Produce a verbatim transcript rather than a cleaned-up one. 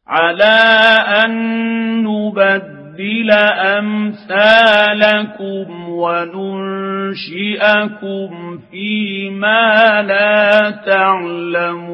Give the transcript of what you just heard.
على أن نبدل أمثالكم وننشئكم فيما لا تعلمون.